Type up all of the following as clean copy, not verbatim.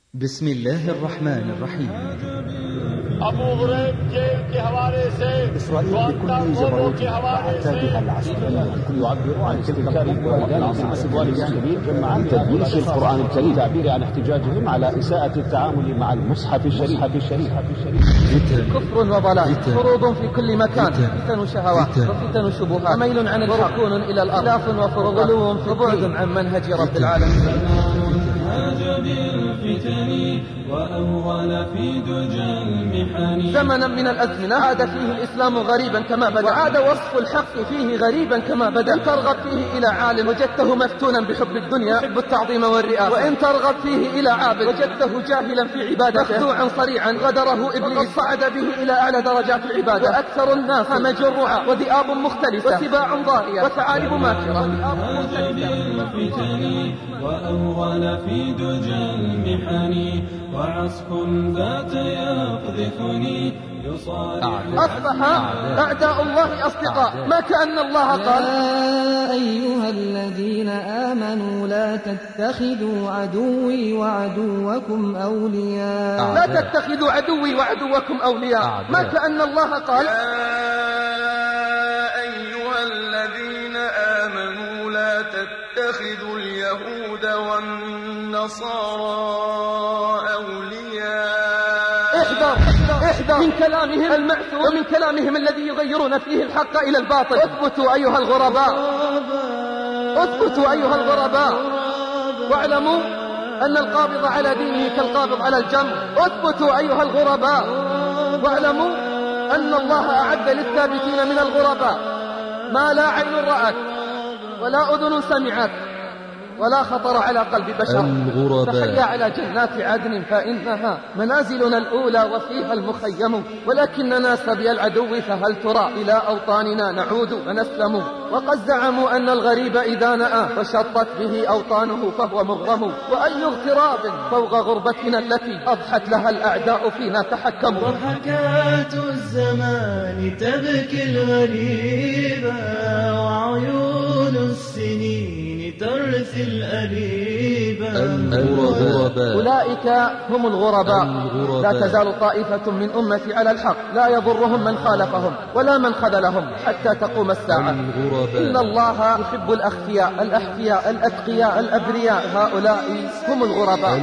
بسم الله الرحمن الرحيم. ابو غريب जेल के हवाले से إسرائيل بكل جبروتها وعتادها العسكري يعبر عن استنكار استقبال المسلمين جمعا تدليس القرآن الكريم تعبير عن احتجاجهم على إساءة التعامل مع المصحف الشريف. كفر وضلال، فروض في كل مكان، فتن شهوات وفتن شبهات، ميل عن الركون إلى الأرض، خلاف وغلو في وبعد عن منهج رب العالمين. زمنا من الأزمنة عاد فيه الإسلام غريبا كما بدأ، وعاد وصف الحق فيه غريبا كما بدأ. إن ترغب فيه إلى عالم وجدته مفتونا بحب الدنيا يحب التعظيم والرئاسة، وإن ترغب فيه إلى عابد وجدته جاهلا في عبادته مخدوعا صريعا غدره إبليس صعد به إلى أعلى درجات العبادة. وأكثر الناس همج الرعى وذئاب مختلسة وسباع ضارية وثعالب ماكرة. وأول في دجى المحن وعصف ذات يقذفني أصبح أعداء الله أصدقاء، ما كأن الله قال: يا أيها الذين آمنوا لا تتخذوا عدوي وعدوكم أولياء. لا تتخذوا عدوي وعدوكم أولياء، ما كأن الله قال: أيها الذين آمنوا لا تتخذوا اليهود والنصارى أولياء. احذر من كلامهم المأثور ومن كلامهم الذي يغيرون فيه الحق إلى الباطل. اثبتوا أيها الغرباء، اثبتوا أيها الغرباء، واعلموا أن القابض على دينه كالقابض على الجمر. اثبتوا أيها الغرباء، واعلموا أن الله أعد للثابتين من الغرباء ما لا عين رأت ولا أذن سمعت ولا خطر على قلب بشر. فحيا على جنات عدن فإنها منازلنا الأولى وفيها المخيم، ولكننا سبي العدو فهل ترى إلى أوطاننا نعود ونسلم. وقد زعموا أن الغريب إذا نأى وشطت به أوطانه فهو مغرم، وأي اغتراب فوق غربتنا التي أضحت لها الأعداء فينا تحكموا. وحكاة الزمان تبكي الغريبة وعيون السنين ترثي الأليبة. أولئك هم الغرباء. لا تزال طائفة من أمتي على الحق لا يضرهم من خالفهم ولا من خذلهم حتى تقوم الساعة. إن الله يحب الأخفياء الأحفياء الأتقياء الأبرياء، هؤلاء هم الغرباء.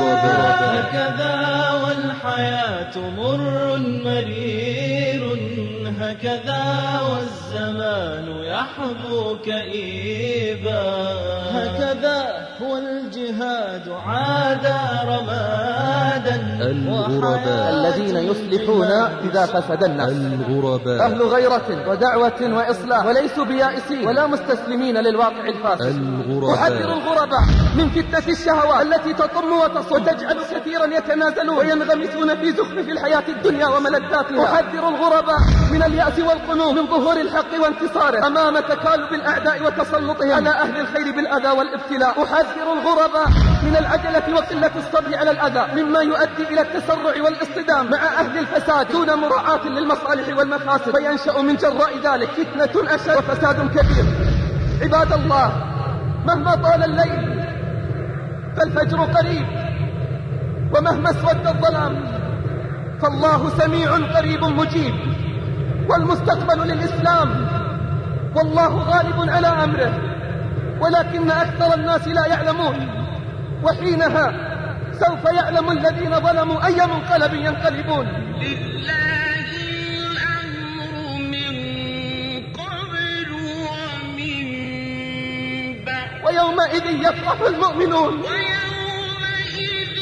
هكذا والحياة مر مرير، هكذا والزمان يحظو كئيبا، هكذا هو الجهاد عاد رمادا. الذين يصلحون إذا فسد الناس، أهل غيرة ودعوة وإصلاح، وليسوا بيائسين ولا مستسلمين للواقع الفاسد. أحذر الغرباء من فتنة الشهوات التي تطم وتصد وتجعل كثيرا يتنازلون وينغمسون في زخرف الحياة الدنيا وملذاتها. أحذر الغرباء من اليأس والقنوط من ظهور الحق وانتصاره أمام تكالب الأعداء وتسلطهم على أهل الخير بالأذى والابتلاء. أحذر الغرباء من العجلة وقلة الصبر على الأذى مما يؤدي إلى التسرع والاصطدام مع أهل الفساد دون مراعاة للمصالح والمفاسد، فينشأ من جراء ذلك فتنة أشد وفساد كبير. عباد الله، مهما طال الليل فالفجر قريب، ومهما اسود الظلام فالله سميع قريب مجيب، والمستقبل للإسلام، والله غالب على أمره، ولكن أكثر الناس لا يعلمون. وحينها سوف يعلم الذين ظلموا أي منقلب ينقلبون. لله الأمر من قبل ومن بعد، ويومئذ يفرح المؤمنون، ويومئذ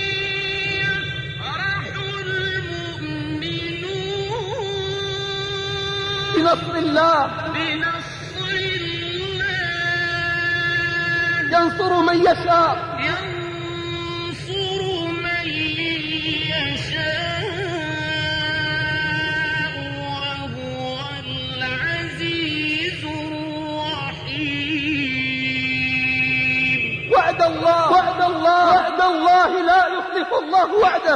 يفرح المؤمنون بنصر الله، ينصر من يشاء، ينصر من يشاء وهو العزيز الرحيم. وعد الله وعد الله وعد الله لا يخلف الله وعده.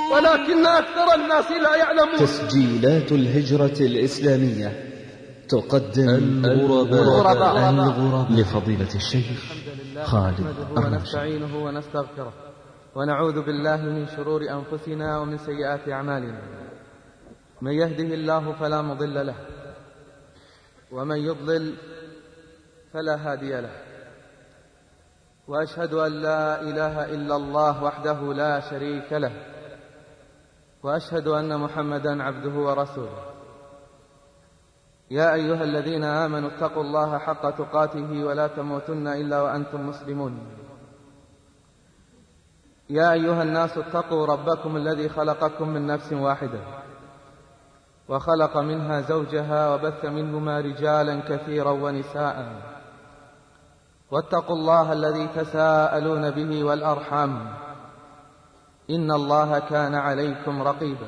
ولكن أكثر الناس لا يعلمون. تسجيلات الهجرة الإسلامية تقدم الغرباء لفضيلة الشيخ خالد ونستعينه ونستغفره ونعوذ بالله من شرور أنفسنا ومن سيئات أعمالنا. من يهده الله فلا مضل له ومن يضلل فلا هادي له. وأشهد أن لا إله إلا الله وحده لا شريك له وأشهد أن محمدا عبده ورسوله. يا أيها الذين آمنوا اتقوا الله حق تقاته ولا تموتن إلا وأنتم مسلمون. يا أيها الناس اتقوا ربكم الذي خلقكم من نفس واحدة وخلق منها زوجها وبث منهما رجالا كثيرا ونساء واتقوا الله الذي تساءلون به والأرحام إن الله كان عليكم رقيبا.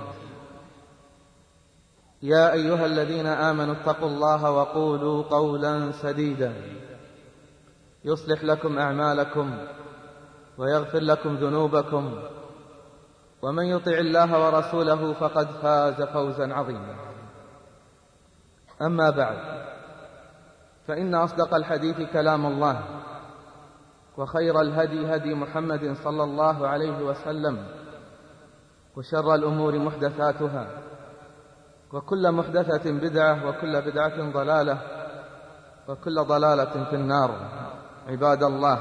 يا أيها الذين آمنوا اتقوا الله وقولوا قولا سديدا يصلح لكم أعمالكم ويغفر لكم ذنوبكم ومن يطع الله ورسوله فقد فاز فوزا عظيما. أما بعد، فإن أصدق الحديث كلام الله وخير الهدي هدي محمد صلى الله عليه وسلم وشر الأمور محدثاتها وكل محدثة بدعة وكل بدعة ضلالة وكل ضلالة في النار. عباد الله،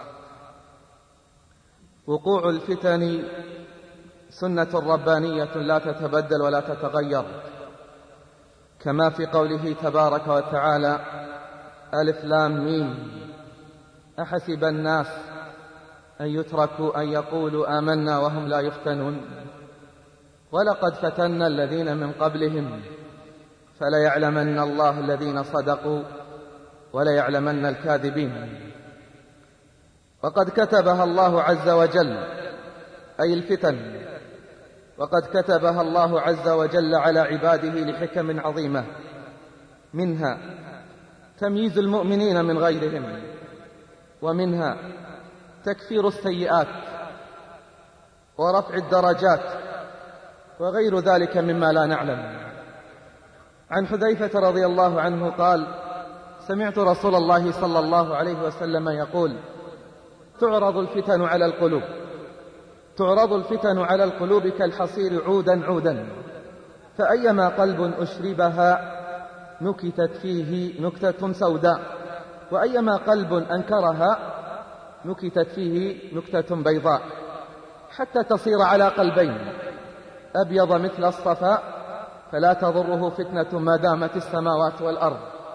وقوع الفتن سنة ربانية لا تتبدل ولا تتغير، كما في قوله تبارك وتعالى: ألف لام ميم أحسب الناس أن يتركوا أن يقولوا آمنا وهم لا يفتنون ولقد فتنا الذين من قبلهم فليعلمن الله الذين صدقوا وليعلمن الكاذبين. وقد كتبها الله عز وجل، أي الفتن، وقد كتبها الله عز وجل على عباده لحكم عظيمة، منها تمييز المؤمنين من غيرهم، ومنها تكفير السيئات ورفع الدرجات وغير ذلك مما لا نعلم. عن حذيفة رضي الله عنه قال: سمعت رسول الله صلى الله عليه وسلم يقول: تعرض الفتن على القلوب كالحصير عودا عودا، فأيما قلب أشربها نكتت فيه نكتة سوداء، وأيما قلب أنكرها نكتت فيه نكتة بيضاء، حتى تصير على قلبين: أبيض مثل الصفاء فلا تضره فتنة ما دامت السماوات والأرض،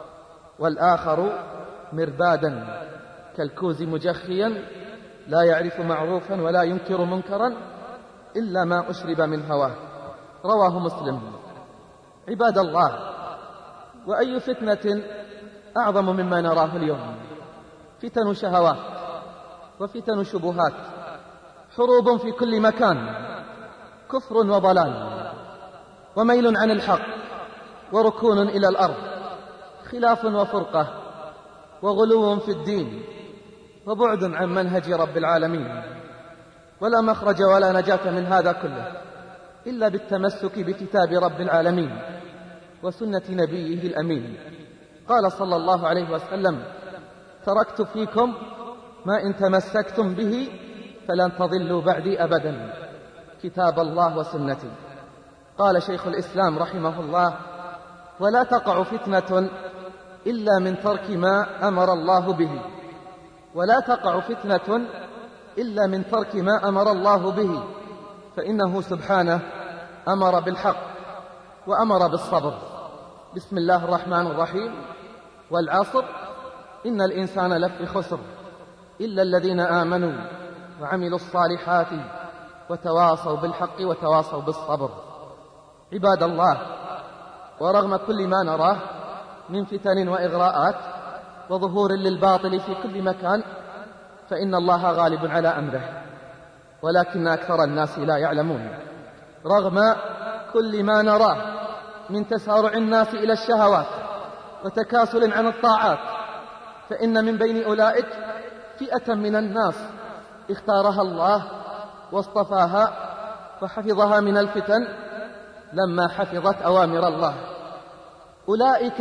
والآخر مربادا كالكوز مجخيا لا يعرف معروفا ولا ينكر منكرا إلا ما أشرب من هواه. رواه مسلم. عباد الله، وأي فتنة أعظم مما نراه اليوم؟ فتن شهوات وفتن شبهات، حروب في كل مكان، كفر وضلال وميل عن الحق وركون إلى الأرض، خلاف وفرقة وغلو في الدين وبعد عن منهج رب العالمين. ولا مخرج ولا نجاة من هذا كله إلا بالتمسك بكتاب رب العالمين وسنة نبيه الأمين. قال صلى الله عليه وسلم: تركت فيكم ما إن تمسكتم به فلن تضلوا بعدي أبدا، كتاب الله وسنتي. قال شيخ الإسلام رحمه الله: ولا تقع فتنة إلا من ترك ما أمر الله به، ولا تقع فتنة إلا من ترك ما أمر الله به، فإنه سبحانه أمر بالحق وأمر بالصبر. بسم الله الرحمن الرحيم: والعصر إن الإنسان لفي خسر إلا الذين آمنوا وعملوا الصالحات وتواصوا بالحق وتواصوا بالصبر. عباد الله، ورغم كل ما نراه من فتن وإغراءات وظهور للباطل في كل مكان، فإن الله غالب على أمره، ولكن أكثر الناس لا يعلمون. رغم كل ما نراه من تسارع الناس إلى الشهوات وتكاسل عن الطاعات، فإن من بين أولئك فئة من الناس اختارها الله واصطفاها فحفظها من الفتن لما حفظت أوامر الله. أولئك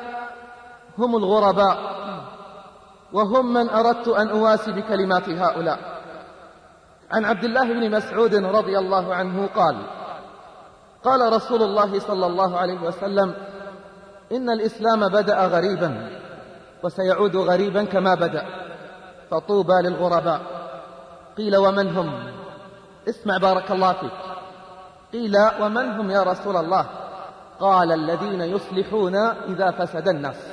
هم الغرباء، وهم من أردت أن أواسي بكلمات هؤلاء. عن عبد الله بن مسعود رضي الله عنه قال: قال رسول الله صلى الله عليه وسلم: إن الإسلام بدأ غريبا وسيعود غريبا كما بدأ، فطوبى للغرباء. قيل: ومن هم؟ اسمع بارك الله فيك. قيل: ومن هم يا رسول الله؟ قال: الذين يصلحون إذا فسد الناس.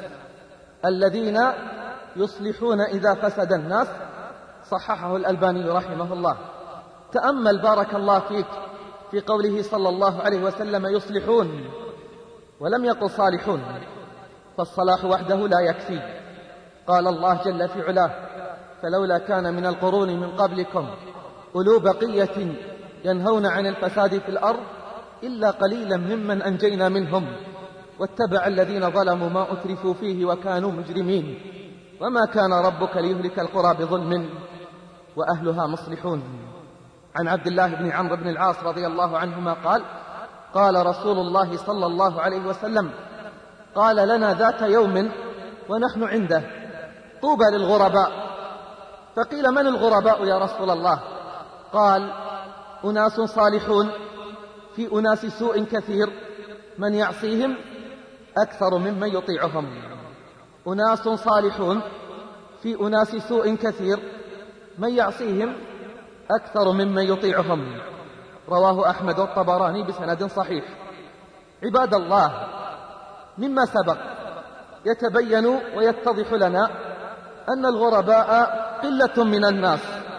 الذين يصلحون إذا فسد الناس، صححه الألباني رحمه الله. تأمل بارك الله فيك في قوله صلى الله عليه وسلم يصلحون، ولم يقل صالحون، فالصلاح وحده لا يكفي. قال الله جل في علاه: فلولا كان من القرون من قبلكم أولو بقية ينهون عن الفساد في الأرض إلا قليلا ممن أنجينا منهم واتبع الذين ظلموا ما أترفوا فيه وكانوا مجرمين وما كان ربك ليهلك القرى بظلم وأهلها مصلحون. عن عبد الله بن عمرو بن العاص رضي الله عنهما قال: قال رسول الله صلى الله عليه وسلم: قال لنا ذات يوم ونحن عنده: طوبى للغرباء. فقيل: من الغرباء يا رسول الله؟ قال: أناس صالحون في أناس سوء كثير، من يعصيهم أكثر ممن يطيعهم. أناس صالحون في أناس سوء كثير، من يعصيهم أكثر ممن يطيعهم. رواه أحمد والطبراني بسند صحيح. عباد الله، مما سبق يتبين ويتضح لنا أن الغرباء قلة من الناس،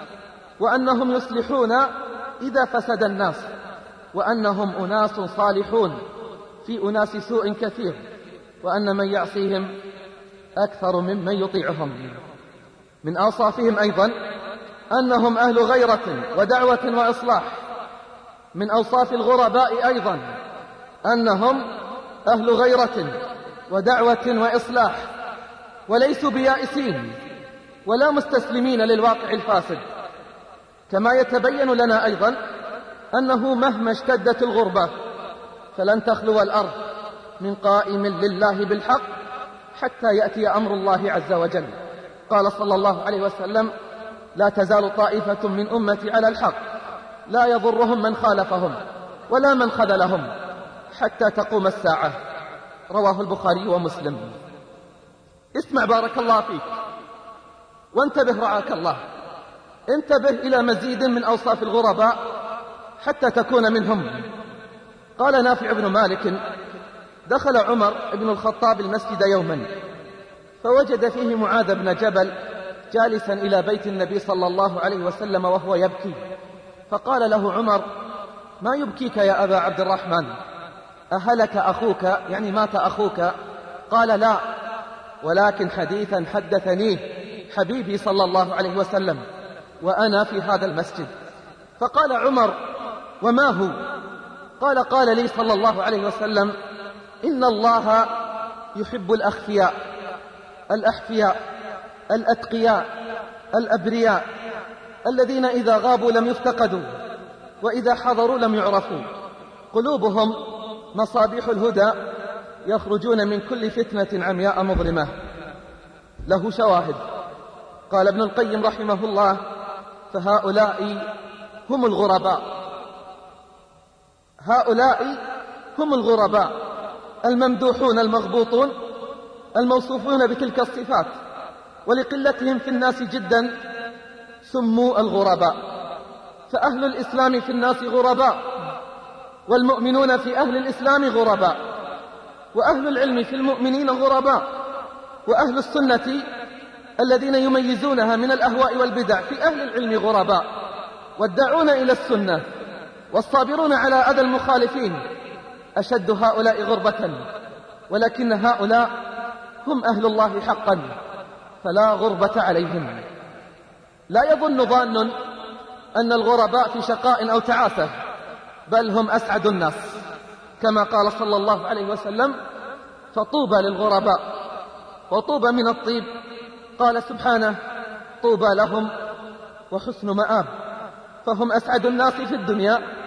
وأنهم يصلحون إذا فسد الناس، وأنهم أناس صالحون في أناس سوء كثير، وأن من يعصيهم أكثر ممن يطيعهم. من أوصافهم أيضا أنهم أهل غيرة ودعوة وإصلاح. من أوصاف الغرباء أيضا أنهم أهل غيرة ودعوة وإصلاح، وليسوا بيائسين ولا مستسلمين للواقع الفاسد. كما يتبين لنا أيضا أنه مهما اشتدت الغربة فلن تخلو الأرض من قائم لله بالحق حتى يأتي أمر الله عز وجل. قال صلى الله عليه وسلم: لا تزال طائفة من أمتي على الحق لا يضرهم من خالفهم ولا من خذلهم حتى تقوم الساعة. رواه البخاري ومسلم. اسمع بارك الله فيك وانتبه رعاك الله، انتبه إلى مزيد من أوصاف الغرباء حتى تكون منهم. قال نافع بن مالك: دخل عمر بن الخطاب المسجد يوما فوجد فيه معاذ بن جبل جالسا إلى بيت النبي صلى الله عليه وسلم وهو يبكي، فقال له عمر: ما يبكيك يا أبا عبد الرحمن؟ أهلك أخوك؟ يعني مات أخوك؟ قال: لا، ولكن حديثا حدثنيه حبيبي صلى الله عليه وسلم وأنا في هذا المسجد. فقال عمر: وما هو؟ قال لي صلى الله عليه وسلم: إن الله يحب الأخفياء الأحفياء الأتقياء الأبرياء الذين إذا غابوا لم يفتقدوا وإذا حضروا لم يعرفوا، قلوبهم مصابيح الهدى يخرجون من كل فتنة عمياء مظلمة. له شواهد. قال ابن القيم رحمه الله: فهؤلاء هم الغرباء. هؤلاء هم الغرباء الممدوحون المغبوطون الموصوفون بتلك الصفات، ولقلتهم في الناس جدا سموا الغرباء. فأهل الإسلام في الناس غرباء، والمؤمنون في أهل الإسلام غرباء، وأهل العلم في المؤمنين غرباء، وأهل السنة الذين يميزونها من الأهواء والبدع في أهل العلم غرباء، والداعون إلى السنة والصابرون على أذى المخالفين أشد هؤلاء غربة، ولكن هؤلاء هم أهل الله حقا فلا غربة عليهم. لا يظن ظان أن الغرباء في شقاء أو تعاسة، بل هم أسعد الناس، كما قال صلى الله عليه وسلم: فطوبى للغرباء. وطوبى من الطيب، قال سبحانه: طوبى لهم وحسن مآب. فهم أسعد الناس في الدنيا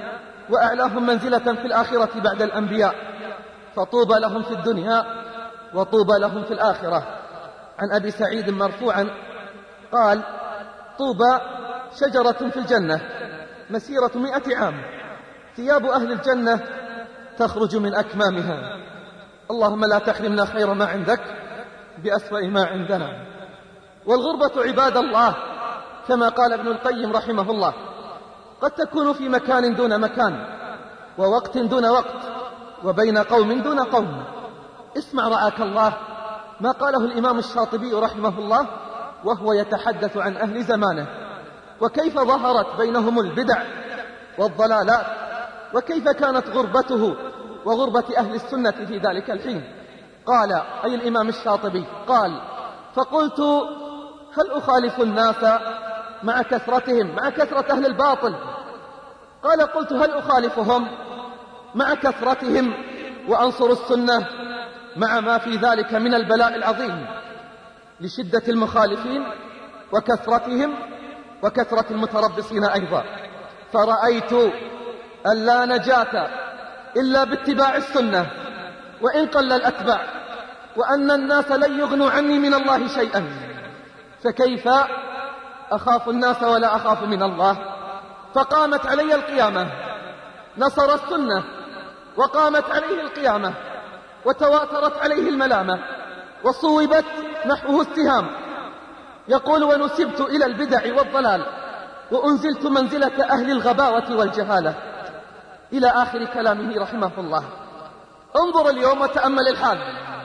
وأعلاهم منزلة في الآخرة بعد الأنبياء، فطوبى لهم في الدنيا وطوبى لهم في الآخرة. عن أبي سعيد مرفوعا قال: طوبى شجرة في الجنة مسيرة 100 عام، ثياب أهل الجنة تخرج من أكمامها. اللهم لا تحرمنا خير ما عندك بأسوأ ما عندنا. والغربة عباد الله كما قال ابن القيم رحمه الله قد تكون في مكان دون مكان، ووقت دون وقت، وبين قوم دون قوم. اسمع رعاك الله ما قاله الإمام الشاطبي رحمه الله وهو يتحدث عن أهل زمانه، وكيف ظهرت بينهم البدع والضلالات، وكيف كانت غربته وغربة أهل السنة في ذلك الحين. قال أي الإمام الشاطبي قال: فقلت هل أخالف الناس مع كثرتهم، مع كثرة أهل الباطل؟ قال: قلت هل أخالفهم مع كثرتهم وأنصر السنة مع ما في ذلك من البلاء العظيم لشدة المخالفين وكثرتهم وكثرة المتربصين أيضا. فرأيت أن لا نجاة إلا باتباع السنة وإن قل الأتباع، وأن الناس لن يغنوا عني من الله شيئا، فكيف أخاف الناس ولا أخاف من الله؟ فقامت علي القيامة، نصر السنة وقامت عليه القيامة، وتواترت عليه الملامة، وصوبت نحوه السهام. يقول: ونسبت إلى البدع والضلال، وأنزلت منزلة أهل الغباوة والجهالة، إلى آخر كلامه رحمه الله. انظر اليوم وتأمل الحال،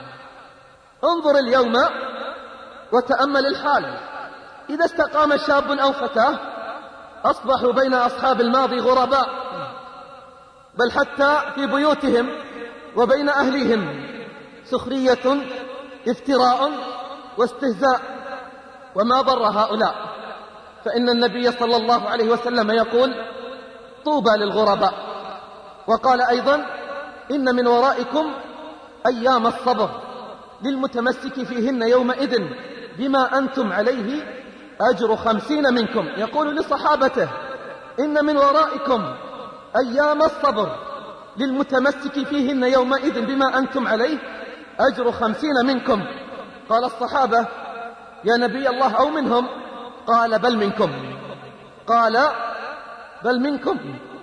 انظر اليوم وتأمل الحال. إذا استقام شاب أو فتاة أصبحوا بين أصحاب الماضي غرباء، بل حتى في بيوتهم وبين أهلهم سخرية، افتراء واستهزاء. وما ضر هؤلاء، فإن النبي صلى الله عليه وسلم يقول: طوبى للغرباء. وقال أيضا: إن من ورائكم أيام الصبر للمتمسك فيهن يومئذ بما أنتم عليه أجر 50 منكم. يقول لصحابته: إن من ورائكم أيام الصبر للمتمسك فيهن يومئذ بما أنتم عليه أجر 50 منكم. قال الصحابة: يا نبي الله أو منهم؟ قال: بل منكم. قال: بل منكم.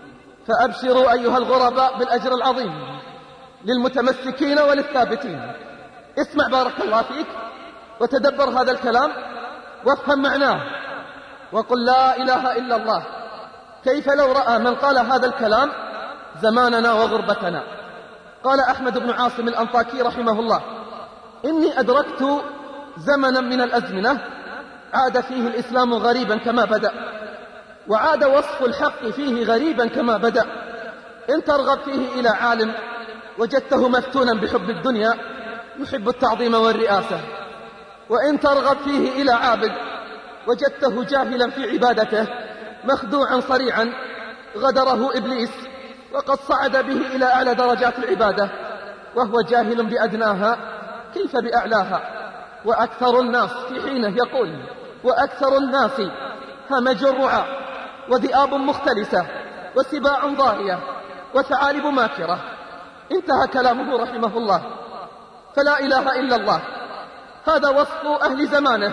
فأبشروا أيها الغرباء بالأجر العظيم للمتمسكين وللثابتين. اسمع بارك الله فيك وتدبر هذا الكلام وافهم معناه وقل لا إله إلا الله. كيف لو رأى من قال هذا الكلام زماننا وغربتنا؟ قال أحمد بن عاصم الأنطاكي رحمه الله: إني أدركت زمنا من الأزمنة عاد فيه الإسلام غريبا كما بدأ، وعاد وصف الحق فيه غريبا كما بدأ. إن ترغب فيه إلى عالم وجدته مفتونا بحب الدنيا يحب التعظيم والرئاسة، وإن ترغب فيه إلى عابد وجدته جاهلا في عبادته مخدوعا صريعا غدره إبليس وقد صعد به إلى أعلى درجات العبادة وهو جاهل بأدناها كيف بأعلاها. وأكثر الناس في حينه يقول: وأكثر الناس همج الرعى وذئاب مختلسة وسباع ضارية وثعالب ماكرة. انتهى كلامه رحمه الله. فلا إله إلا الله هذا وصف أهل زمانه،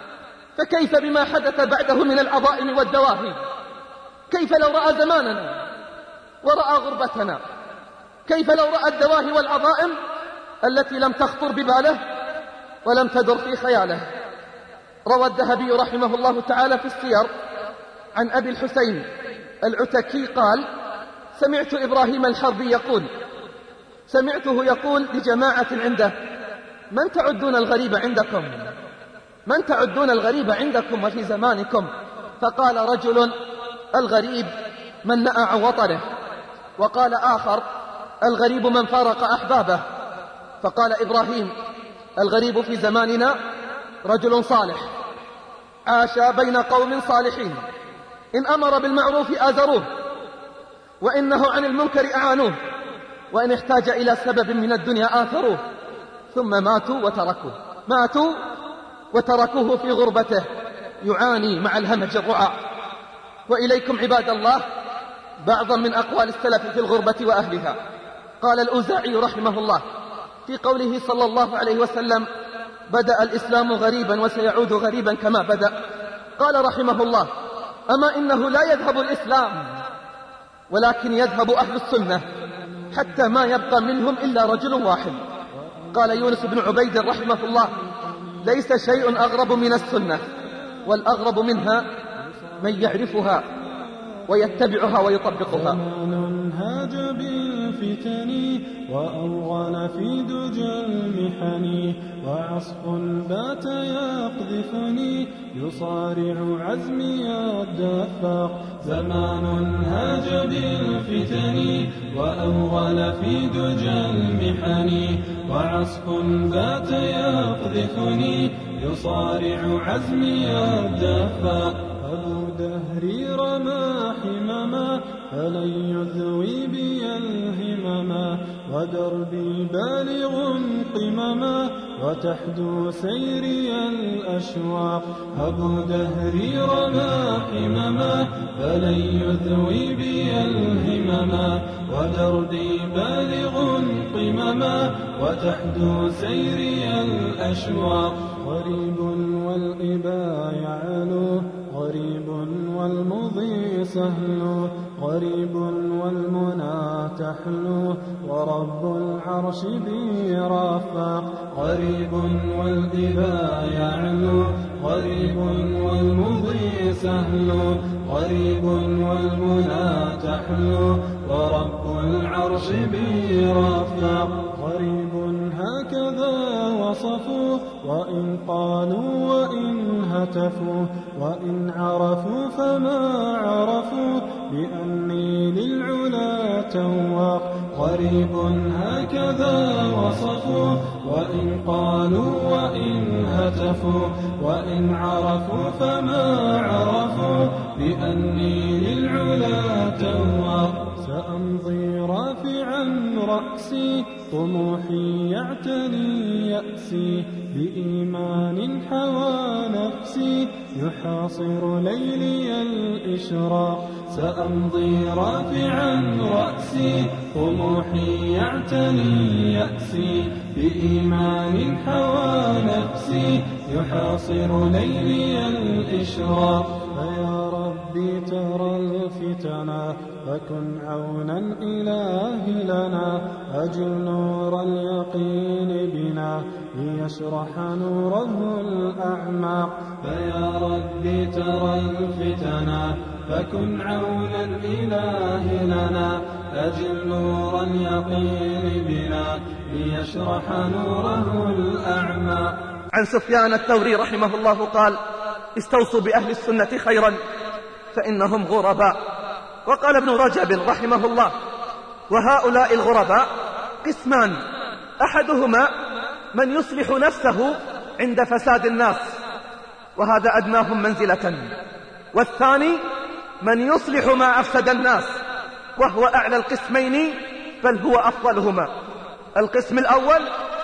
فكيف بما حدث بعده من العظائم والدواهي؟ كيف لو رأى زماننا ورأى غربتنا؟ كيف لو رأى الدواهي والعظائم التي لم تخطر بباله ولم تدر في خياله؟ روى الذهبي رحمه الله تعالى في السير عن أبي الحسين العتكي قال: سمعت إبراهيم الحربي يقول، سمعته يقول لجماعة عنده: من تعدون الغريب عندكم؟ من تعدون الغريب عندكم وفي زمانكم؟ فقال رجل: الغريب من نأى عن وطنه. وقال آخر: الغريب من فارق أحبابه. فقال إبراهيم: الغريب في زماننا رجل صالح عاش بين قوم صالحين، إن أمر بالمعروف آزروه، وإن نهوا عن المنكر أعانوه، وإن احتاج إلى سبب من الدنيا آثروه، ثم ماتوا وتركوه في غربته يعاني مع الهمج الرعى. وإليكم عباد الله بعضا من أقوال السلف في الغربة وأهلها. قال الأوزاعي رحمه الله في قوله صلى الله عليه وسلم: بدأ الإسلام غريبا وسيعود غريبا كما بدأ. قال رحمه الله: أما إنه لا يذهب الإسلام ولكن يذهب أهل السنة حتى ما يبقى منهم إلا رجل واحد. قال يونس بن عبيد رحمه الله: ليس شيء أغرب من السنة، والأغرب منها من يعرفها ويتبعها ويطبقها. هاج بالفتن وأوغل في دجى المحن، وعصف بات يقذفني يصارع عزمي الدفاق. زمان هاج بالفتن وأوغل في دجى المحن، وعصف بات يقذفني يصارع عزمي الدفاق. أبو دهري رمى حمما فلن يذوي بي الهمما، ودربي بالغ قمما وتحدو سيري الأشواق. أبو دهري رمى حمما فلن يذوي بي الهمما، ودربي بالغ قمما وتحدو سيري الأشواق. غريب والإبا يعلو، غريب والمضي سهل، غريب والمنى تحلو، ورب العرش بي رفاق. غريب والإبا يعلو، غريب والمضي سهل، غريب والمنى تحلو، ورب العرش بي رفاق. غريب هكذا وصفوا وإن قالوا وإن هتفوا، وإن عرفوا فما عرفوا بأني للعلا تواق. غريب هكذا وصفوا وإن قالوا وإن هتفوا، وإن عرفوا فما عرفوا بأني للعلا تواق. سأمضي رافعا رأسي طموحي يعتني يأسي، بإيمان حوى نفسي يحاصر ليلي الإشراق. سأمضي رافعا رأسي طموحي يعتني يأسي، بإيمان حوى نفسي يحاصر ليلي الإشراق. فيا ربي ترى الفتنا فكن عونا إلهي لنا، أجل نور اليقين بنا ليشرح نوره الأعماق. فيا ربي ترى الفتنا فكن عونا إلهي لنا، أجل نور اليقين بنا ليشرح نوره الأعماق. عن سفيان الثوري رحمه الله قال: استوصوا بأهل السنة خيرا فإنهم غرباء. وقال ابن رجب رحمه الله: وهؤلاء الغرباء قسمان، أحدهما من يصلح نفسه عند فساد الناس وهذا أدناهم منزلة، والثاني من يصلح ما أفسد الناس وهو أعلى القسمين بل هو أفضلهما. القسم الأول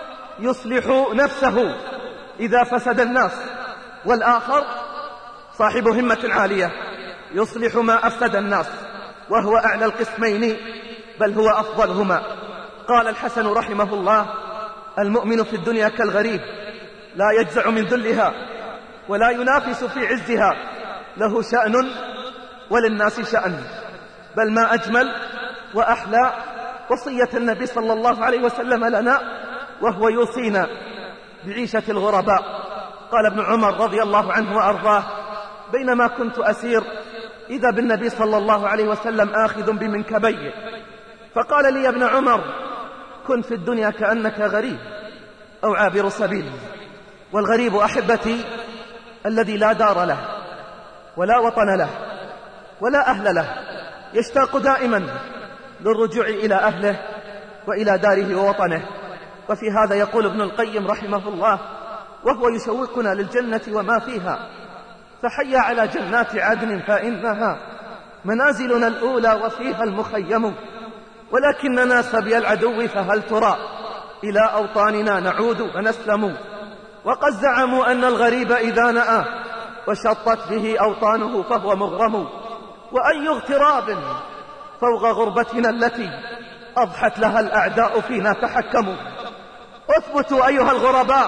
يصلح نفسه إذا فسد الناس، والآخر صاحب همة عالية يصلح ما أفسد الناس وهو أعلى القسمين بل هو أفضلهما. قال الحسن رحمه الله: المؤمن في الدنيا كالغريب لا يجزع من ذلها ولا ينافس في عزها، له شأن وللناس شأن. بل ما أجمل وأحلى وصية النبي صلى الله عليه وسلم لنا وهو يوصينا بعيشة الغرباء. قال ابن عمر رضي الله عنه وأرضاه: بينما كنت أسير إذا بالنبي صلى الله عليه وسلم آخذ بمنكبيه، فقال لي: يا ابن عمر، كن في الدنيا كأنك غريب أو عابر سبيل. والغريب أحبتي الذي لا دار له ولا وطن له ولا أهل له، يشتاق دائما للرجوع إلى أهله وإلى داره ووطنه. وفي هذا يقول ابن القيم رحمه الله وهو يشوقنا للجنة وما فيها: فحي على جنات عدن فإنها منازلنا الأولى وفيها المخيم، ولكننا سبي العدو فهل ترى إلى أوطاننا نعود ونسلم. وقد زعموا أن الغريب إذا نأى وشطت به أوطانه فهو مغرم، وأي اغتراب فوق غربتنا التي أضحت لها الأعداء فينا تحكموا. اثبتوا أيها الغرباء،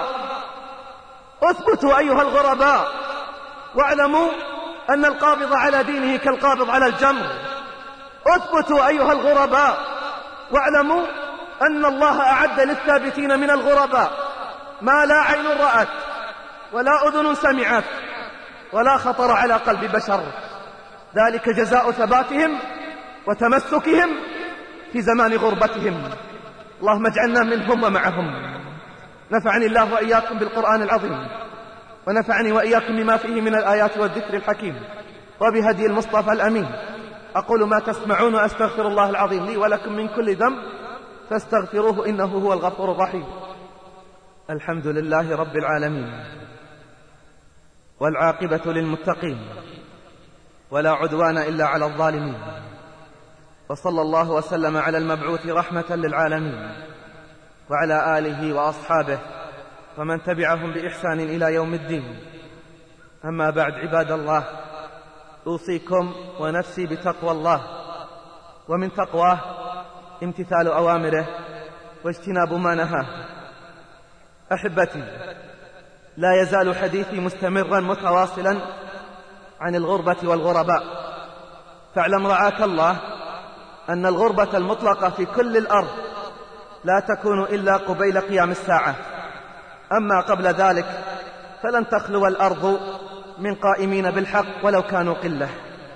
اثبتوا أيها الغرباء، واعلموا أن القابض على دينه كالقابض على الجمر. اثبتوا أيها الغرباء، واعلموا أن الله أعد للثابتين من الغرباء ما لا عين رأت ولا أذن سمعت ولا خطر على قلب بشر، ذلك جزاء ثباتهم وتمسكهم في زمان غربتهم. اللهم اجعلنا منهم ومعهم. نفعني الله وإياكم بالقرآن العظيم، ونفعني وإياكم بما فيه من الآيات والذكر الحكيم، وبهدي المصطفى الأمين. أقول ما تسمعون وأستغفر الله العظيم لي ولكم من كل ذنب فاستغفروه إنه هو الغفور الرحيم. الحمد لله رب العالمين، والعاقبة للمتقين، ولا عدوان إلا على الظالمين، وصلى الله وسلم على المبعوث رحمة للعالمين وعلى آله وأصحابه ومن تبعهم بإحسان إلى يوم الدين. أما بعد، عباد الله، أوصيكم ونفسي بتقوى الله، ومن تقواه امتثال أوامره واجتناب ما نهاه. أحبتي، لا يزال حديثي مستمرا متواصلا عن الغربة والغرباء. فاعلم رعاك الله أن الغربة المطلقة في كل الأرض لا تكون إلا قبيل قيام الساعة، أما قبل ذلك فلن تخلو الأرض من قائمين بالحق ولو كانوا قلة.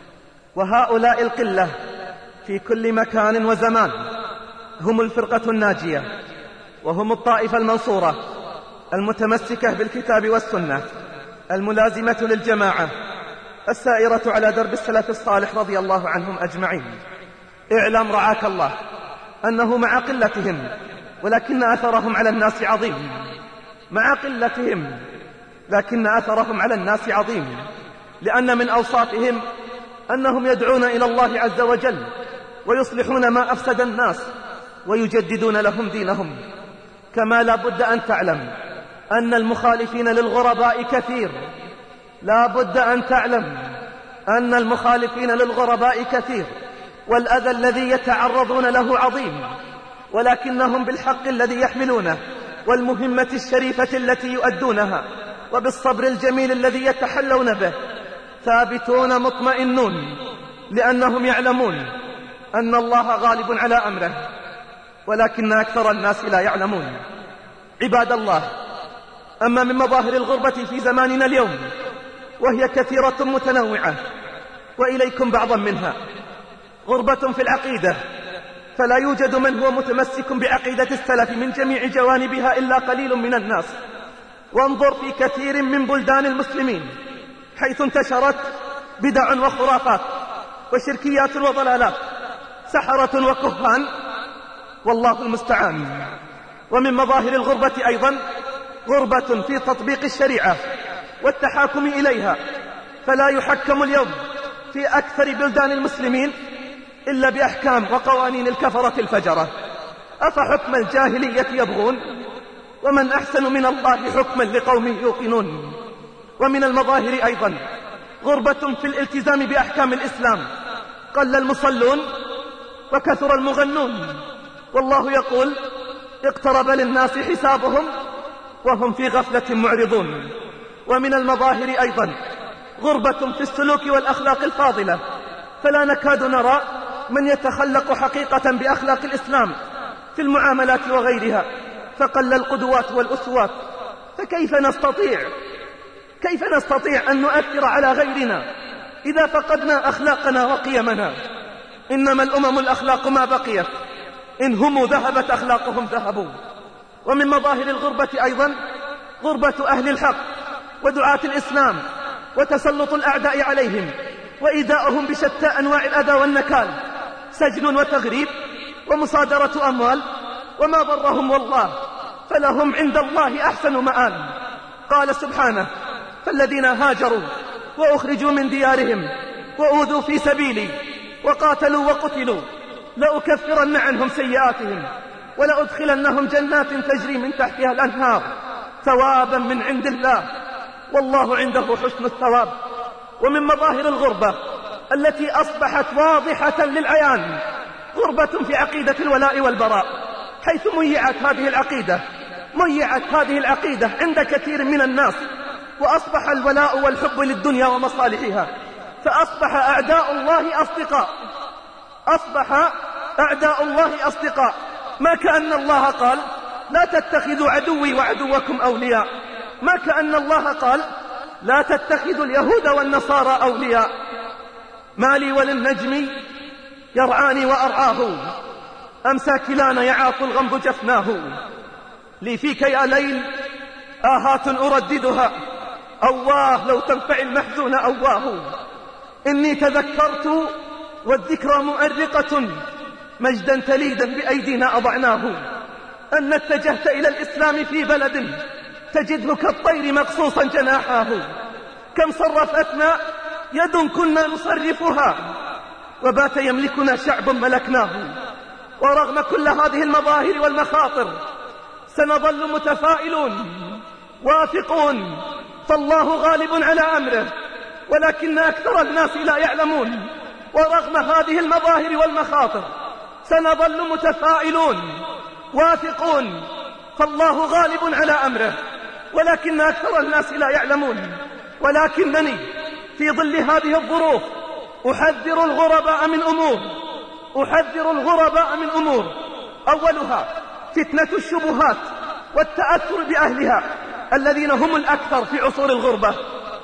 وهؤلاء القلة في كل مكان وزمان هم الفرقة الناجية، وهم الطائفة المنصورة المتمسكة بالكتاب والسنة، الملازمة للجماعة، السائرة على درب السلف الصالح رضي الله عنهم أجمعين. اعلم رعاك الله أنه مع قلتهم ولكن أثرهم على الناس عظيم، مع قلتهم لكن أثرهم على الناس عظيم، لأن من أوصافهم أنهم يدعون إلى الله عز وجل ويصلحون ما أفسد الناس ويجددون لهم دينهم. كما لا بد أن تعلم أن المخالفين للغرباء كثير، لا بد أن تعلم أن المخالفين للغرباء كثير، والأذى الذي يتعرضون له عظيم، ولكنهم بالحق الذي يحملونه والمهمة الشريفة التي يؤدونها وبالصبر الجميل الذي يتحلون به ثابتون مطمئنون، لأنهم يعلمون أن الله غالب على أمره، ولكن أكثر الناس لا يعلمون. عباد الله، أما من مظاهر الغربة في زماننا اليوم وهي كثيرة متنوعة، وإليكم بعضا منها. غربة في العقيدة، فلا يوجد من هو متمسك بعقيدة السلف من جميع جوانبها إلا قليل من الناس. وانظر في كثير من بلدان المسلمين حيث انتشرت بدع وخرافات وشركيات وضلالات، سحرة وكهان، والله المستعان. ومن مظاهر الغربة أيضا غربة في تطبيق الشريعة والتحاكم إليها، فلا يحكم اليوم في أكثر بلدان المسلمين إلا بأحكام وقوانين الكفرة الفجرة. أفحكم الجاهلية يبغون ومن أحسن من الله حكما لقوم يوقنون. ومن المظاهر أيضا غربة في الالتزام بأحكام الإسلام، قل المصلون وكثر المغنون، والله يقول اقترب للناس حسابهم وهم في غفلة معرضون. ومن المظاهر أيضا غربة في السلوك والأخلاق الفاضلة، فلا نكاد نرى من يتخلق حقيقة بأخلاق الإسلام في المعاملات وغيرها، فقل القدوات والأسوات. فكيف نستطيع أن نؤثر على غيرنا إذا فقدنا أخلاقنا وقيمنا؟ إنما الأمم الأخلاق ما بقيت، إن هم ذهبت أخلاقهم ذهبوا. ومن مظاهر الغربة أيضا غربة أهل الحق ودعاة الإسلام وتسلط الأعداء عليهم وإيذاؤهم بشتى أنواع الأذى والنكال، سجن وتغريب ومصادرة أموال، وما ضرهم والله، فلهم عند الله أحسن مآل. قال سبحانه: فالذين هاجروا وأخرجوا من ديارهم وأوذوا في سبيلي وقاتلوا وقتلوا لأكفرن عنهم سيئاتهم ولأدخلنهم جنات تجري من تحتها الأنهار ثوابا من عند الله، والله عنده حسن الثواب. ومن مظاهر الغربة التي أصبحت واضحة للعيان غربة في عقيدة الولاء والبراء، حيث ميعت هذه العقيدة عند كثير من الناس، وأصبح الولاء والحب للدنيا ومصالحها، فأصبح أعداء الله أصدقاء. ما كأن الله قال لا تتخذوا عدوي وعدوكم أولياء، ما كأن الله قال لا تتخذوا اليهود والنصارى أولياء. مالي وللنجم يرعاني وأرعاه، أمسى كلانا يعاق الغمض جفناه. لي فيك يا ليل آهات أرددها، أواه لو تنفع المحزون أواه. إني تذكرت والذكرى مؤرقة، مجدا تليدا بأيدينا أضعناه. أن اتجهت إلى الإسلام في بلد تجده كالطير مقصوصا جناحاه. كم صرفتنا يد كنا نصرفها، وبات يملكنا شعب ملكناه. ورغم كل هذه المظاهر والمخاطر سنظل متفائلون واثقون، فالله غالب على أمره، ولكن أكثر الناس لا يعلمون. ورغم هذه المظاهر والمخاطر سنظل متفائلون واثقون، فالله غالب على أمره، ولكن أكثر الناس لا يعلمون. ولكنني في ظل هذه الظروف أحذر الغرباء من أمور، أولها فتنة الشبهات والتأثر بأهلها الذين هم الأكثر في عصور الغربة.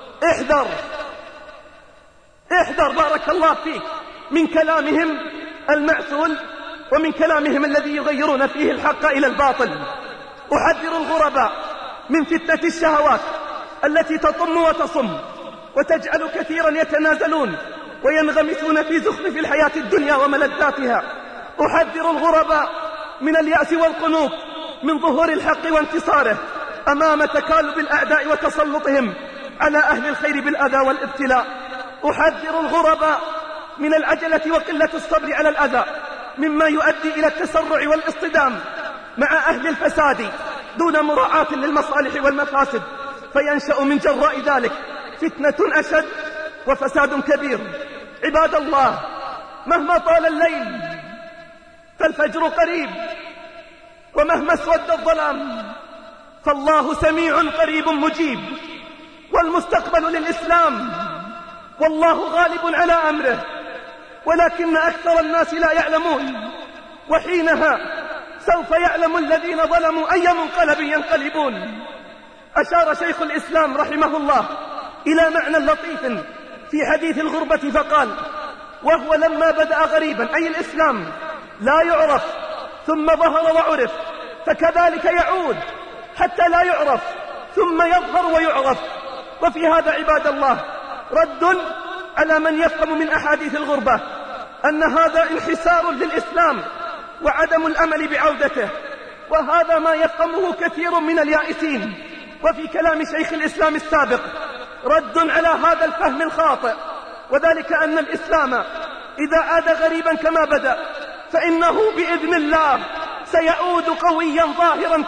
احذر بارك الله فيك من كلامهم المعسول ومن كلامهم الذي يغيرون فيه الحق إلى الباطل. أحذر الغرباء من فتنة الشهوات التي تطم وتصم وتجعل كثيرا يتنازلون وينغمسون في زخرف الحياة الدنيا وملذاتها. أحذر الغرباء من اليأس والقنوط من ظهور الحق وانتصاره أمام تكالب الأعداء وتسلطهم على أهل الخير بالأذى والابتلاء. أحذر الغرباء من العجلة وقلة الصبر على الأذى مما يؤدي إلى التسرع والاصطدام مع أهل الفساد دون مراعاة للمصالح والمفاسد، فينشأ من جراء ذلك فتنة أشد وفساد كبير. عباد الله، مهما طال الليل فالفجر قريب، ومهما اسود الظلام فالله سميع قريب مجيب، والمستقبل للإسلام، والله غالب على أمره، ولكن أكثر الناس لا يعلمون. وحينها سوف يعلم الذين ظلموا أي منقلب ينقلبون. أشار شيخ الإسلام رحمه الله إلى معنى لطيف في حديث الغربة فقال: وهو لما بدأ غريبا أي الإسلام لا يعرف ثم ظهر وعرف، فكذلك يعود حتى لا يعرف ثم يظهر ويعرف. وفي هذا عباد الله رد على من يفهم من أحاديث الغربة أن هذا انحسار للإسلام وعدم الأمل بعودته، وهذا ما يفهمه كثير من اليائسين. وفي كلام شيخ الإسلام السابق رد على هذا الفهم الخاطئ، وذلك أن الإسلام إذا عاد غريبا كما بدأ فإنه بإذن الله سيعود قويا ظاهرا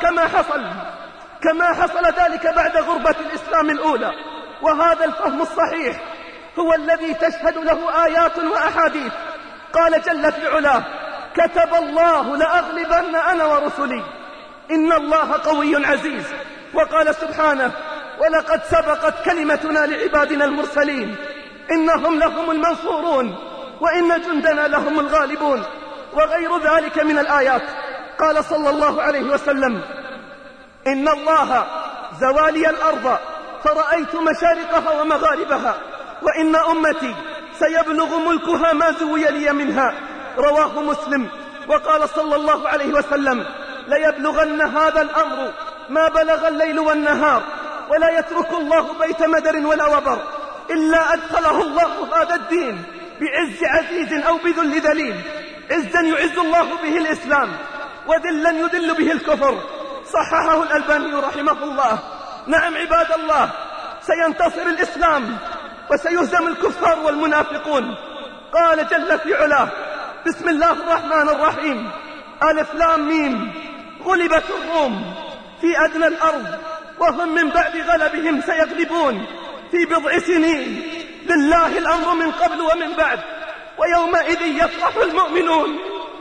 كما حصل ذلك بعد غربة الإسلام الأولى. وهذا الفهم الصحيح هو الذي تشهد له آيات وأحاديث. قال جل في علاه: كتب الله لأغلبن أنا ورسلي إن الله قوي عزيز. وقال سبحانه: ولقد سبقت كلمتنا لعبادنا المرسلين إنهم لهم المنصورون وإن جندنا لهم الغالبون، وغير ذلك من الآيات. قال صلى الله عليه وسلم: إن الله زوالي الأرض فرأيت مشارقها ومغاربها، وإن أمتي سيبلغ ملكها ما زوي لي منها. رواه مسلم. وقال صلى الله عليه وسلم: ليبلغن هذا الأمر ما بلغ الليل والنهار، ولا يترك الله بيت مدر ولا وبر إلا أدخله الله هذا الدين بعز عزيز أو بذل ذليل. عزا يعز الله به الإسلام، وذلا يذل به الكفر. صححه الألباني رحمه الله. نعم عباد الله، سينتصر الإسلام وسيهزم الكفار والمنافقون. قال جل في علاه: بسم الله الرحمن الرحيم، ألف لام ميم، غلبت الروم في أدنى الأرض وهم من بعد غلبهم سيغلبون في بضع سنين، لله الأمر من قبل ومن بعد، ويومئذ يفرح المؤمنون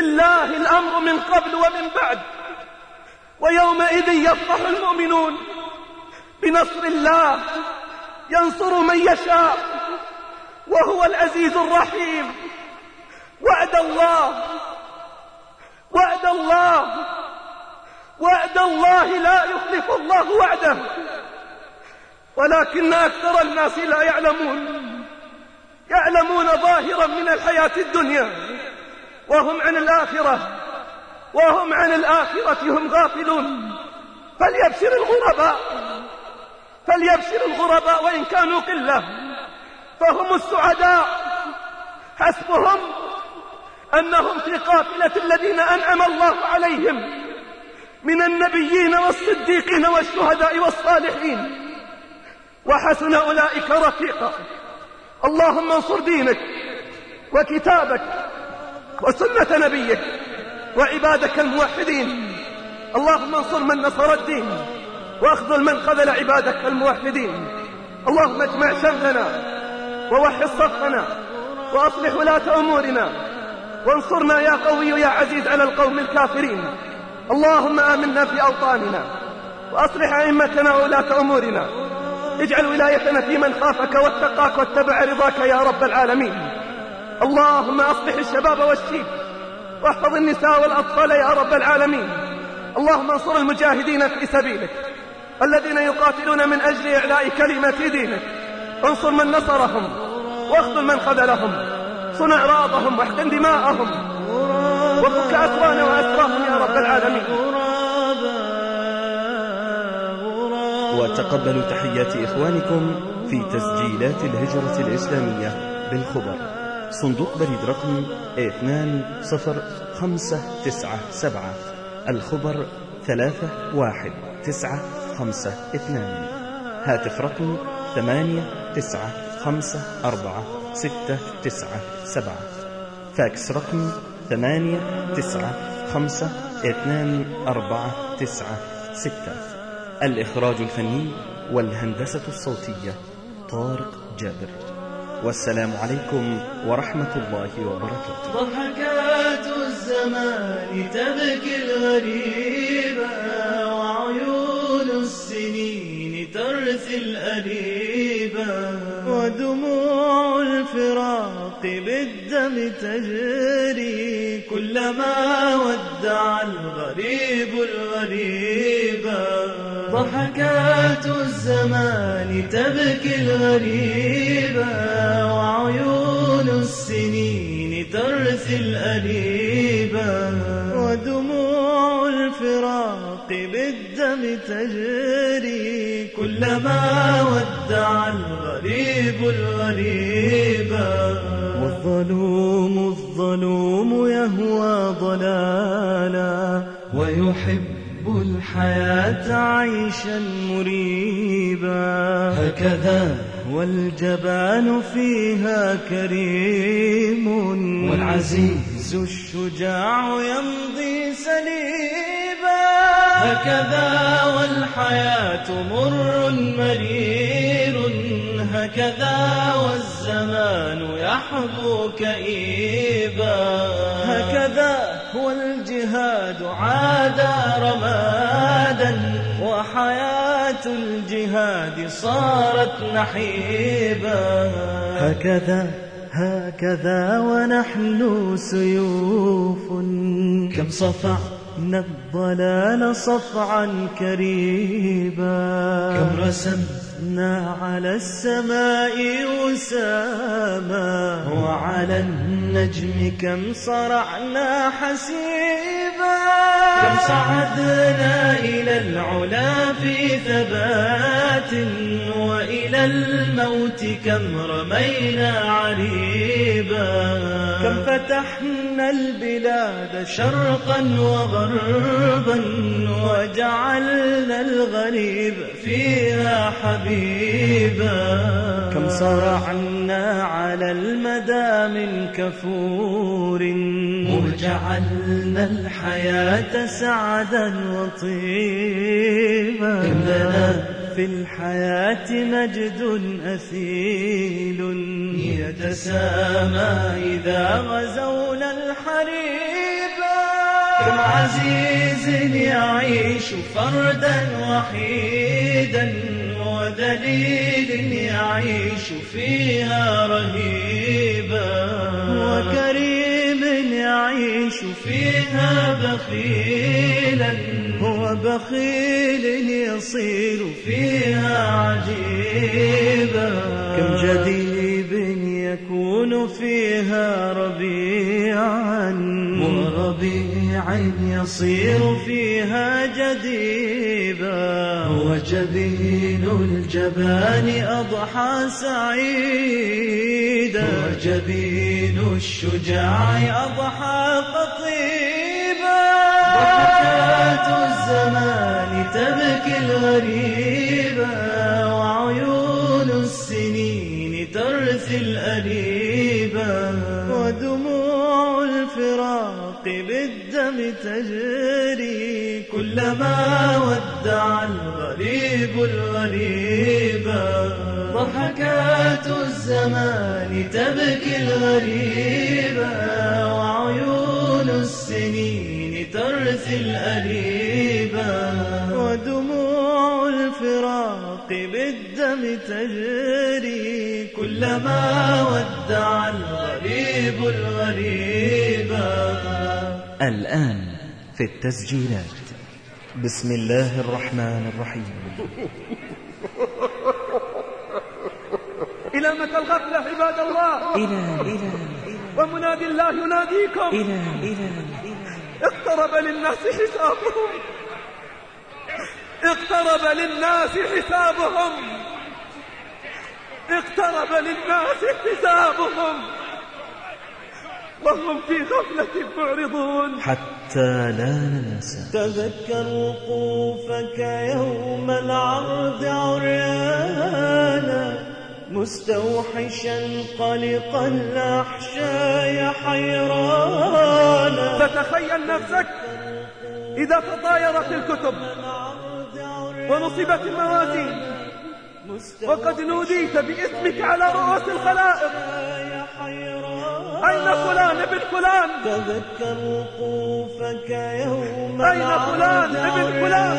لله الأمر من قبل ومن بعد، ويومئذ يفرح المؤمنون بنصر الله ينصر من يشاء وهو العزيز الرحيم. وعد الله وعد الله وعد الله لا يخلف الله وعده، ولكن أكثر الناس لا يعلمون ظاهرا من الحياة الدنيا وهم عن الآخرة هم غافلون. فليبشر الغرباء وإن كانوا قلة فهم السعداء، حسبهم أنهم في قافلة الذين أنعم الله عليهم من النبيين والصديقين والشهداء والصالحين، وحسن أولئك رفيقا. اللهم انصر دينك وكتابك وسنة نبيك وعبادك الموحدين. اللهم انصر من نصر الدين واخذل من خذل عبادك الموحدين. اللهم اجمع شملنا ووحد صفنا وأصلح ولاة أمورنا، وانصرنا يا قوي يا عزيز على القوم الكافرين. اللهم آمنا في أوطاننا وأصلح أئمتنا وولاة أمورنا، اجعل ولايتنا في من خافك واتقاك واتبع رضاك يا رب العالمين. اللهم أصلح الشباب والشيب واحفظ النساء والأطفال يا رب العالمين. اللهم انصر المجاهدين في سبيلك الذين يقاتلون من أجل إعلاء كلمة دينك، انصر من نصرهم واخذل من خذلهم، صن أعراضهم واحقن دماءهم وفك أسرانا وأسراهم يا رب العالمين. وتقبلوا تحيات إخوانكم في تسجيلات الهجرة الإسلامية بالخبر، صندوق بريد رقم 20597، الخبر 31952، هاتف رقم 89546997، فاكس رقم 89542996. الإخراج الفني والهندسة الصوتية طارق جابر. والسلام عليكم ورحمة الله وبركاته. ضحكات الزمان تبكي الغريبة، وعيون السنين ترثي الأريبة، ودموع الفراق بالدم تجري، كلما ودع الغريب الغريبة. ضحكات الزمان تبكي الغريبة، وعيون السنين ترثي الأريبة، ودموع الفراق بالدم تجري، كلما ودع الغريب الغريبة. والظلوم يهوى ضلالا، ويحب الحياة عيشا مريبا، هكذا والجبان فيها كريم، والعزيز الشجاع يمضي سليبا، هكذا والحياة مر مرير، هكذا والزمان يحبو كئيبا، هكذا والجهاد عاد رمادا، وحياة الجهاد صارت نحيبا، هكذا ونحن سيوف، كم صفعنا الضلال صفعا كريبا، كم رسمنا على السماء وساما، وعلى النجم كم صرعنا حسيبا، كم صعدنا إلى العلا في ثبات، وإلى الموت كم رمينا عريبا، كم فتحنا البلاد شرقا وغربا، وجعلنا الغريب فيها حبيبا، كم صرعنا على المدى من كفور، وجعلنا الحياة سعدا وطيبا، كم لنا في الحياة مجد أثيل، يتسامى إذا غزونا الحريب، كم عزيز يعيش فردا وحيدا وذليل يعيش فيها رهيبا وكريم يعيش فيها بخيلا وبخيل يصير فيها عجيبا كم جديب يكون فيها ربيعا وربيعا يصير فيها جديبا وجبين الجبان أضحى سعيدا وجبين الشجاع أضحى قطيبا ضحكات الزمان تبكي الغريبا وعيون السنين ترثي الأريبا ودموع الفراق بالدم تجري كلما ودع الغريب الغريبا ضحكات الزمان تبكي الغريبا وعيون السنين ترثي الأريبا ودموع الفراق بالدم تجري كلما ودع الغريب الغريبا. الآن في التسجيلات. بسم الله الرحمن الرحيم. إلى متى الغفلة عباد الله؟ إلى ومنادي الله يناديكم. إلى اقترب للناس حسابهم، اقترب للناس حسابهم، اقترب للناس حسابهم وهم في غفلة معرضون. حتى لا ننسى. تذكر وقوفك يوم العرض عريانا مستوحشا قلقا الأحشاء حيرانا. فتخيل نفسك إذا تطايرت الكتب ونصبت الموازين وقد نوديت باسمك على رؤوس الخلائق، أين فلان ابن فلان؟ تذكر وقوفك يوم أين فلان ابن فلان؟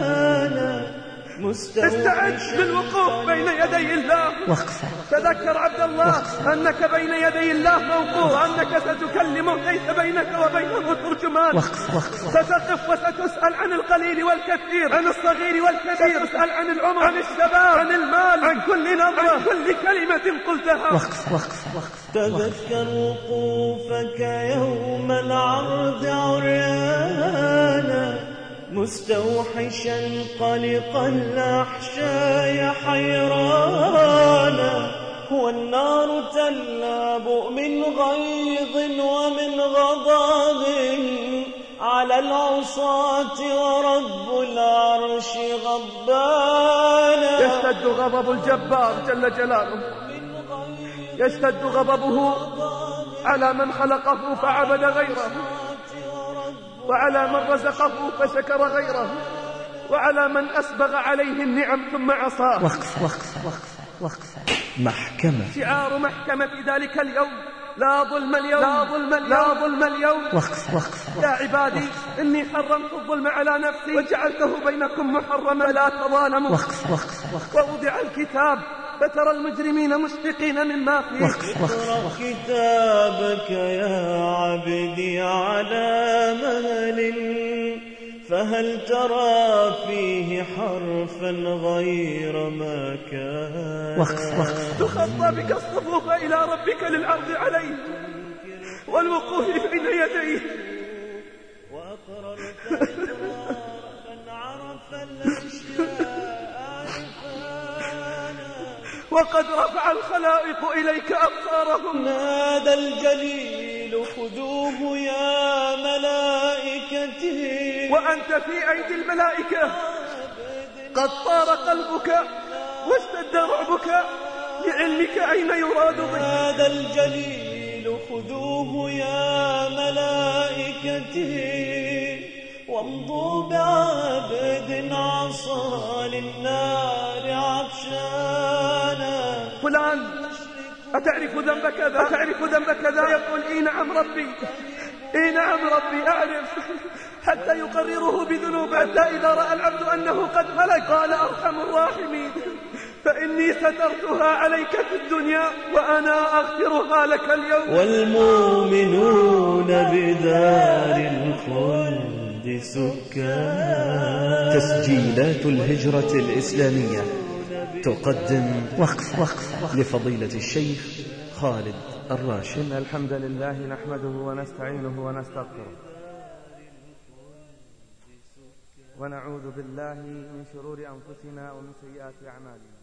استعد للوقوف بين يدي الله. وقفة. تذكر عبد الله أنك بين يدي الله موقوف، أنك ستكلمه ليس بينك وبينه ترجمان. وقفة. ستقف وستسأل عن القليل والكثير، عن الصغير والكبير، ستسأل عن العمر، عن الشباب، عن المال، عن كل نظرة، عن كل كلمة قلتها. وقفة. تذكر وقوفك يوم العرض عريانا مستوحشا قلقا الأحشاء حيرانا. والنار تلاب من غيظ ومن غضب على العصاة ورب العرش غضبانا. يشتد غضب الجبار جل جلاله، يشتد غضبه على من خلقه فعبد غيره، وعلى من رزقه فشكر غيره، وعلى من أسبغ عليه النعم ثم عصاه. وقفة. محكمة. شعار محكمة ذلك اليوم: لا ظلم اليوم، لا ظلم اليوم، لا ظلم اليوم. وقفة. يا عبادي إني حرمت الظلم على نفسي وجعلته بينكم محرما لا تظالموا. وقفة. ووضع الكتاب فترى المجرمين مشفقين مما فيه. اقرأ كتابك يا عبدي على مهل فهل ترى فيه حرفا غير ما كان. وقفة. تخطى بك الصفوف إلى ربك للعرض عليه والوقوف بين يديه. وأقررت إقرارا عرف الأشياء عرفانا. وقد رفع الخلائق إليك أبصارهم. نادى الجليل خذوه يا ملائكتي وأنت في أيدي الملائكة. قد طار قلبك واشتد رعبك لعلمك أين يراد بك. نادى الجليل خذوه يا ملائكتي وامضوا بعبد عصى للنار عطشانا. فلان أتعرف ذنب كذا؟ أتعرف ذنب كذا؟ يقول إي نعم ربي، إي نعم ربي أعرف، حتى يقرره بذنوب، حتى إذا رأى العبد أنه قد هلك قال أرحم الراحمين فإني سترتها عليك في الدنيا وأنا أغفرها لك اليوم. والمؤمنون بدار الخلد سكان. تسجيلات الهجرة الإسلامية تقدم وقفة لفضيلة الشيخ خالد الراشد. إن الحمد لله نحمده ونستعينه ونستغفره ونعوذ بالله من شرور أنفسنا ومن سيئات أعمالنا.